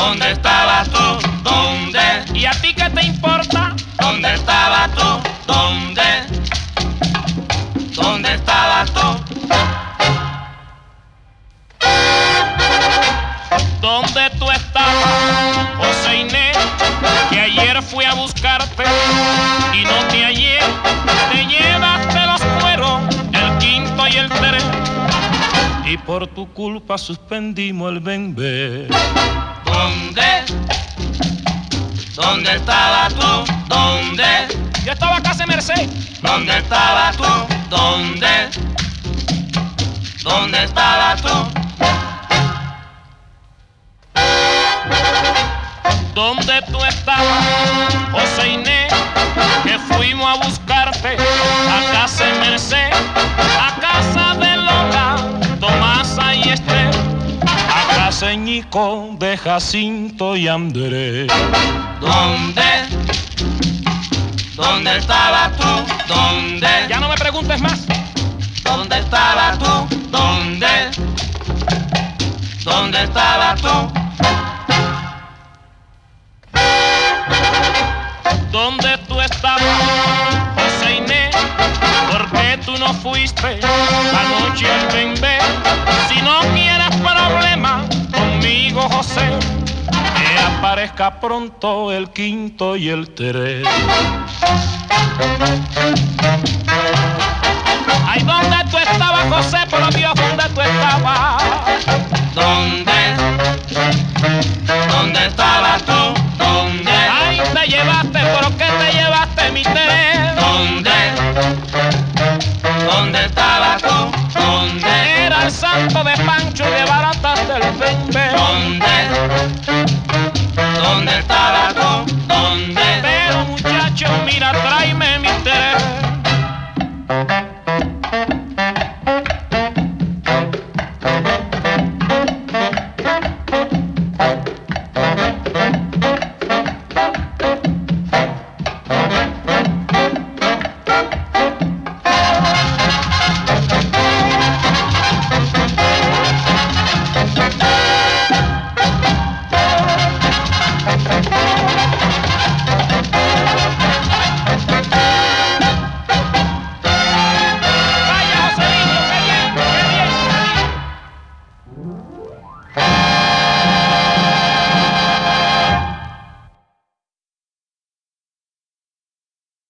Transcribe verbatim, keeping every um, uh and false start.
¿Dónde estabas tú? ¿Dónde? ¿Y a ti qué te importa? ¿Dónde estabas tú? ¿Dónde? ¿Dónde estabas tú? ¿Dónde tú estabas, José Inés? Que ayer fui a buscarte y no te hallé. Te llevaste los cueros, el quinto y el tres, y por tu culpa suspendimos el bembé. ¿Dónde? ¿Dónde estabas tú? ¿Dónde? Yo estaba acá en Merced. ¿Dónde estabas tú? ¿Dónde? ¿Dónde estabas tú? ¿Dónde tú estabas, José Inés? Que fuimos a buscarte a casa en Merced, a casa de Lola, Tomasa y Esther, a casa en Ñico de Jacinto y Andrés. ¿Dónde? ¿Dónde estabas tú? ¿Dónde? Ya no me preguntes más. ¿Dónde estabas tú? ¿Dónde? ¿Dónde estabas tú? ¿Dónde tú estabas, José Inés? ¿Por qué tú no fuiste anoche al bembé? Si no quieres problemas conmigo, José, que aparezca pronto el quinto y el tres. Ay, ¿dónde tú estabas, José? Por Dios, ¿dónde tú estabas? ¿Dónde?